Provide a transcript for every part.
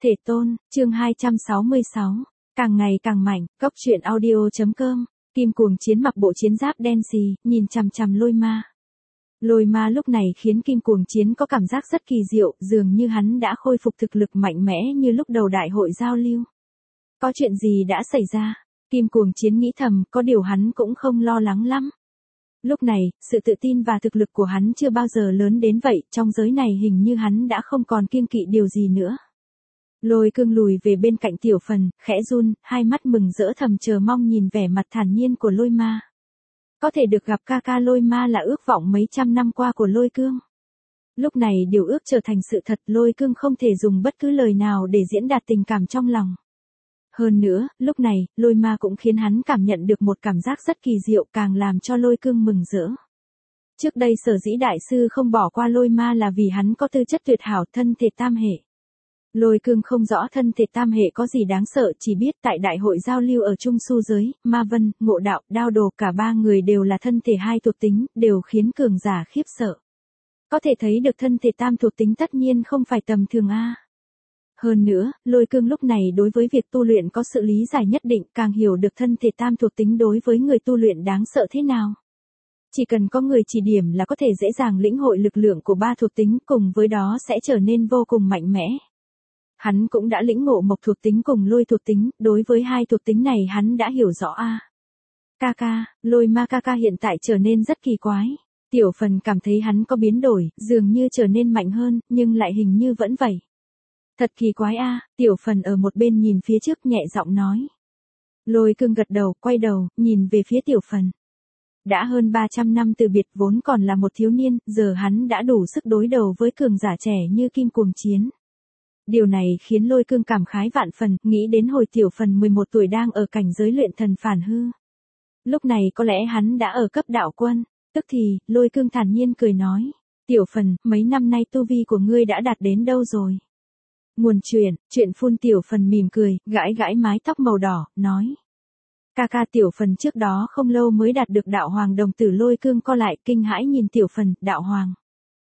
Thể tôn, chương 266. Càng ngày càng mạnh, Cốc truyện audio.com. Kim cuồng chiến mặc bộ chiến giáp đen xì, nhìn chằm chằm lôi ma. Lôi ma lúc này khiến kim cuồng chiến có cảm giác rất kỳ diệu, dường như hắn đã khôi phục thực lực mạnh mẽ như lúc đầu đại hội giao lưu. Có chuyện gì đã xảy ra? Kim cuồng chiến nghĩ thầm, có điều hắn cũng không lo lắng lắm. Lúc này, sự tự tin và thực lực của hắn chưa bao giờ lớn đến vậy, trong giới này hình như hắn đã không còn kiêng kỵ điều gì nữa. Lôi cương lùi về bên cạnh tiểu phần, khẽ run, hai mắt mừng rỡ thầm chờ mong nhìn vẻ mặt thản nhiên của lôi ma. Có thể được gặp ca ca lôi ma là ước vọng mấy trăm năm qua của lôi cương. Lúc này điều ước trở thành sự thật, lôi cương không thể dùng bất cứ lời nào để diễn đạt tình cảm trong lòng. Hơn nữa, lúc này, lôi ma cũng khiến hắn cảm nhận được một cảm giác rất kỳ diệu, càng làm cho lôi cương mừng rỡ. Trước đây sở dĩ đại sư không bỏ qua lôi ma là vì hắn có tư chất tuyệt hảo, thân thể tam hệ. Lôi cương không rõ thân thể tam hệ có gì đáng sợ, chỉ biết tại đại hội giao lưu ở Trung Su giới, Ma Vân, Ngộ Đạo, Đao Đồ, cả ba người đều là thân thể hai thuộc tính, đều khiến cường giả khiếp sợ. Có thể thấy được thân thể tam thuộc tính tất nhiên không phải tầm thường a. Hơn nữa, lôi cương lúc này đối với việc tu luyện có sự lý giải nhất định, càng hiểu được thân thể tam thuộc tính đối với người tu luyện đáng sợ thế nào. Chỉ cần có người chỉ điểm là có thể dễ dàng lĩnh hội lực lượng của ba thuộc tính, cùng với đó sẽ trở nên vô cùng mạnh mẽ. Hắn cũng đã lĩnh ngộ mộc thuộc tính cùng lôi thuộc tính, đối với hai thuộc tính này hắn đã hiểu rõ a. Ca, lôi ma ca hiện tại trở nên rất kỳ quái. Tiểu phần cảm thấy hắn có biến đổi, dường như trở nên mạnh hơn, nhưng lại hình như vẫn vậy. Thật kỳ quái a, tiểu phần ở một bên nhìn phía trước nhẹ giọng nói. Lôi cương gật đầu, quay đầu, nhìn về phía tiểu phần. Đã hơn 300 năm từ biệt, vốn còn là một thiếu niên, giờ hắn đã đủ sức đối đầu với cường giả trẻ như kim cuồng chiến. Điều này khiến lôi cương cảm khái vạn phần, nghĩ đến hồi tiểu phần 11 tuổi đang ở cảnh giới luyện thần phản hư. Lúc này có lẽ hắn đã ở cấp đạo quân, tức thì, lôi cương thản nhiên cười nói. Tiểu phần, mấy năm nay tu vi của ngươi đã đạt đến đâu rồi? Nguồn chuyện phun tiểu phần mỉm cười, gãi gãi mái tóc màu đỏ, nói. Ca tiểu phần trước đó không lâu mới đạt được đạo hoàng đồng tử. Lôi cương co lại kinh hãi nhìn tiểu phần, đạo hoàng.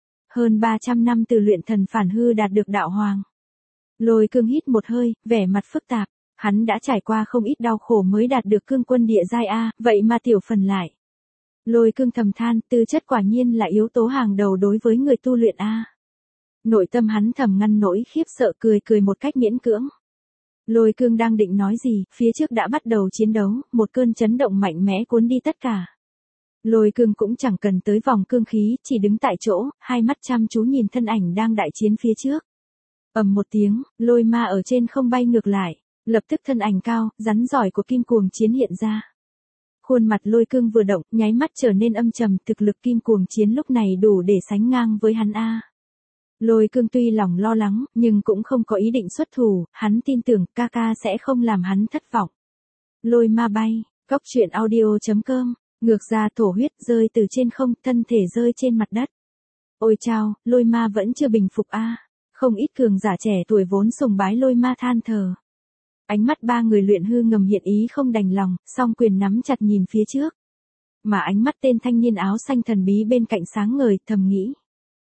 Hơn 300 năm từ luyện thần phản hư đạt được đạo hoàng. Lôi cương hít một hơi, vẻ mặt phức tạp, hắn đã trải qua không ít đau khổ mới đạt được cương quân địa giai A, vậy mà tiểu phần lại. Lôi cương thầm than, tư chất quả nhiên là yếu tố hàng đầu đối với người tu luyện A. Nội tâm hắn thầm ngăn nỗi khiếp sợ, cười một cách miễn cưỡng. Lôi cương đang định nói gì, phía trước đã bắt đầu chiến đấu, một cơn chấn động mạnh mẽ cuốn đi tất cả. Lôi cương cũng chẳng cần tới vòng cương khí, chỉ đứng tại chỗ, hai mắt chăm chú nhìn thân ảnh đang đại chiến phía trước. Ầm một tiếng, lôi ma ở trên không bay ngược lại, lập tức thân ảnh cao, rắn giỏi của kim cuồng chiến hiện ra. Khuôn mặt lôi cương vừa động, nháy mắt trở nên âm trầm, thực lực kim cuồng chiến lúc này đủ để sánh ngang với hắn a. Lôi cương tuy lòng lo lắng, nhưng cũng không có ý định xuất thủ, hắn tin tưởng ca sẽ không làm hắn thất vọng. Lôi ma bay, Cốc truyện audio.com, ngược ra thổ huyết rơi từ trên không, thân thể rơi trên mặt đất. Ôi chao, lôi ma vẫn chưa bình phục a. Không ít cường giả trẻ tuổi vốn sùng bái lôi ma than thở. Ánh mắt ba người luyện hư ngầm hiện ý không đành lòng, song quyền nắm chặt nhìn phía trước. Mà ánh mắt tên thanh niên áo xanh thần bí bên cạnh sáng ngời, thầm nghĩ.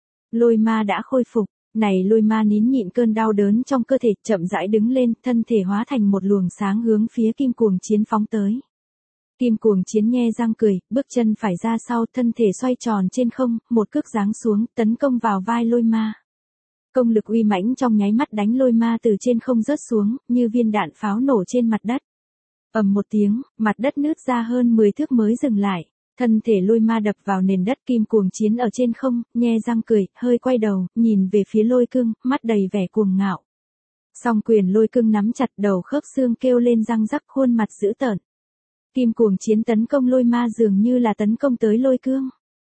Lôi ma đã khôi phục, này lôi ma nín nhịn cơn đau đớn trong cơ thể, chậm rãi đứng lên, thân thể hóa thành một luồng sáng hướng phía kim cuồng chiến phóng tới. Kim cuồng chiến nhe răng cười, bước chân phải ra sau, thân thể xoay tròn trên không, một cước giáng xuống, tấn công vào vai lôi ma. Công lực uy mãnh trong nháy mắt đánh lôi ma từ trên không rớt xuống, như viên đạn pháo nổ trên mặt đất. Ầm một tiếng, mặt đất nứt ra hơn 10 thước mới dừng lại. Thân thể lôi ma đập vào nền đất, kim cuồng chiến ở trên không, nhe răng cười, hơi quay đầu, nhìn về phía lôi cương, mắt đầy vẻ cuồng ngạo. Song quyền lôi cương nắm chặt, đầu khớp xương kêu lên răng rắc, khuôn mặt dữ tợn. Kim cuồng chiến tấn công lôi ma dường như là tấn công tới lôi cương.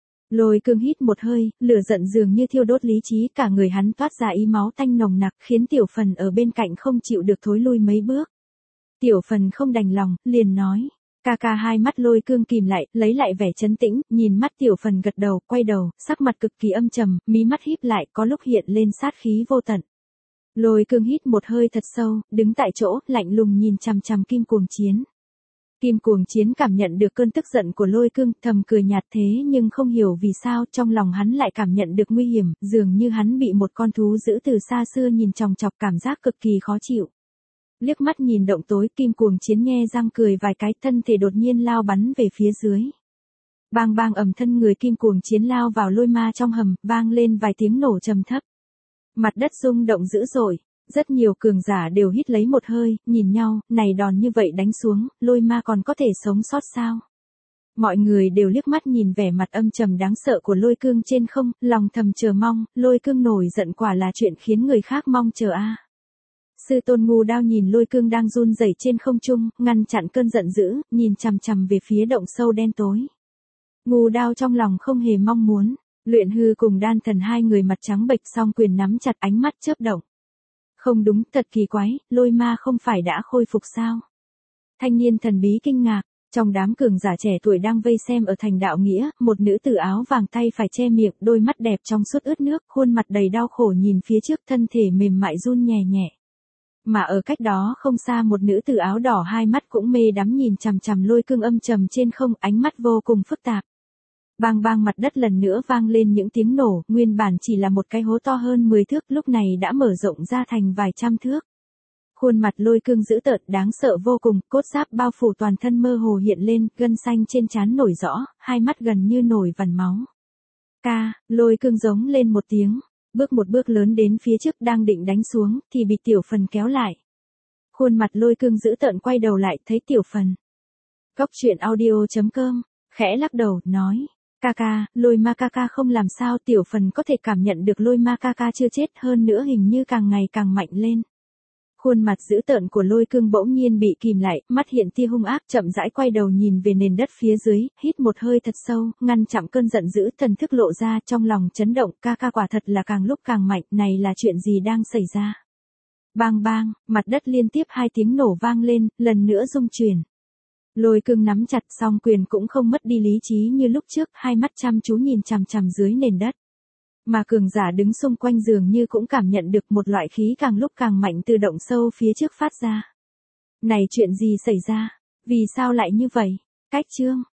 Lôi cương hít một hơi, lửa giận dường như thiêu đốt lý trí, cả người hắn toát ra ý máu tanh nồng nặc, khiến tiểu phần ở bên cạnh không chịu được thối lui mấy bước. Tiểu phần không đành lòng, liền nói. Ca hai mắt lôi cương kìm lại, lấy lại vẻ trấn tĩnh, nhìn mắt tiểu phần gật đầu, quay đầu, sắc mặt cực kỳ âm trầm, mí mắt híp lại, có lúc hiện lên sát khí vô tận. Lôi cương hít một hơi thật sâu, đứng tại chỗ, lạnh lùng nhìn chằm chằm kim cuồng chiến. Kim Cuồng Chiến cảm nhận được cơn tức giận của Lôi Cương, thầm cười nhạt thế nhưng không hiểu vì sao trong lòng hắn lại cảm nhận được nguy hiểm, dường như hắn bị một con thú dữ từ xa xưa nhìn chòng chọc, cảm giác cực kỳ khó chịu. Liếc mắt nhìn động tối, Kim Cuồng Chiến nhe răng cười vài cái, thân thể đột nhiên lao bắn về phía dưới. Bang bang, ầm, thân người Kim Cuồng Chiến lao vào lôi ma trong hầm, vang lên vài tiếng nổ trầm thấp. Mặt đất rung động dữ dội. Rất nhiều cường giả đều hít lấy một hơi, nhìn nhau, này đòn như vậy đánh xuống, lôi ma còn có thể sống sót sao? Mọi người đều liếc mắt nhìn vẻ mặt âm trầm đáng sợ của Lôi Cương trên không, lòng thầm chờ mong, Lôi Cương nổi giận quả là chuyện khiến người khác mong chờ a. Sư tôn Ngu Đao nhìn Lôi Cương đang run rẩy trên không trung, ngăn chặn cơn giận dữ, nhìn chằm chằm về phía động sâu đen tối. Ngu Đao trong lòng không hề mong muốn, Luyện Hư cùng Đan Thần hai người mặt trắng bệch, song quyền nắm chặt, ánh mắt chớp động. Không đúng, thật kỳ quái, lôi ma không phải đã khôi phục sao? Thanh niên thần bí kinh ngạc, trong đám cường giả trẻ tuổi đang vây xem ở thành đạo nghĩa, một nữ tử áo vàng tay phải che miệng, đôi mắt đẹp trong suốt ướt nước, khuôn mặt đầy đau khổ nhìn phía trước, thân thể mềm mại run nhẹ nhẹ. Mà ở cách đó không xa, một nữ tử áo đỏ hai mắt cũng mê đắm nhìn chằm chằm Lôi Cương âm trầm trên không, ánh mắt vô cùng phức tạp. Bang bang, mặt đất lần nữa vang lên những tiếng nổ, nguyên bản chỉ là một cái hố to hơn 10 thước, lúc này đã mở rộng ra thành vài trăm thước. Khuôn mặt Lôi Cương dữ tợn đáng sợ vô cùng, cốt giáp bao phủ toàn thân mơ hồ hiện lên, gân xanh trên trán nổi rõ, hai mắt gần như nổi vằn máu. Lôi Cương giống lên một tiếng, bước một bước lớn đến phía trước đang định đánh xuống, thì bị Tiểu Phần kéo lại. Khuôn mặt Lôi Cương dữ tợn quay đầu lại, thấy Tiểu Phần. Cốc truyện audio.com, khẽ lắc đầu, nói. Lôi ma ca không làm sao. Tiểu Phần có thể cảm nhận được lôi ma ca chưa chết, hơn nữa hình như càng ngày càng mạnh lên. Khuôn mặt dữ tợn của Lôi Cương bỗng nhiên bị kìm lại, mắt hiện tia hung ác, chậm rãi quay đầu nhìn về nền đất phía dưới, hít một hơi thật sâu, ngăn chặn cơn giận dữ, thần thức lộ ra, trong lòng chấn động, ca quả thật là càng lúc càng mạnh, này là chuyện gì đang xảy ra? Bang bang, mặt đất liên tiếp hai tiếng nổ vang lên, lần nữa rung chuyển. Lôi Cương nắm chặt, song quyền cũng không mất đi lý trí như lúc trước, hai mắt chăm chú nhìn chằm chằm dưới nền đất. Mà cường giả đứng xung quanh dường như cũng cảm nhận được một loại khí càng lúc càng mạnh từ động sâu phía trước phát ra. Này, chuyện gì xảy ra? Vì sao lại như vậy? Cách chương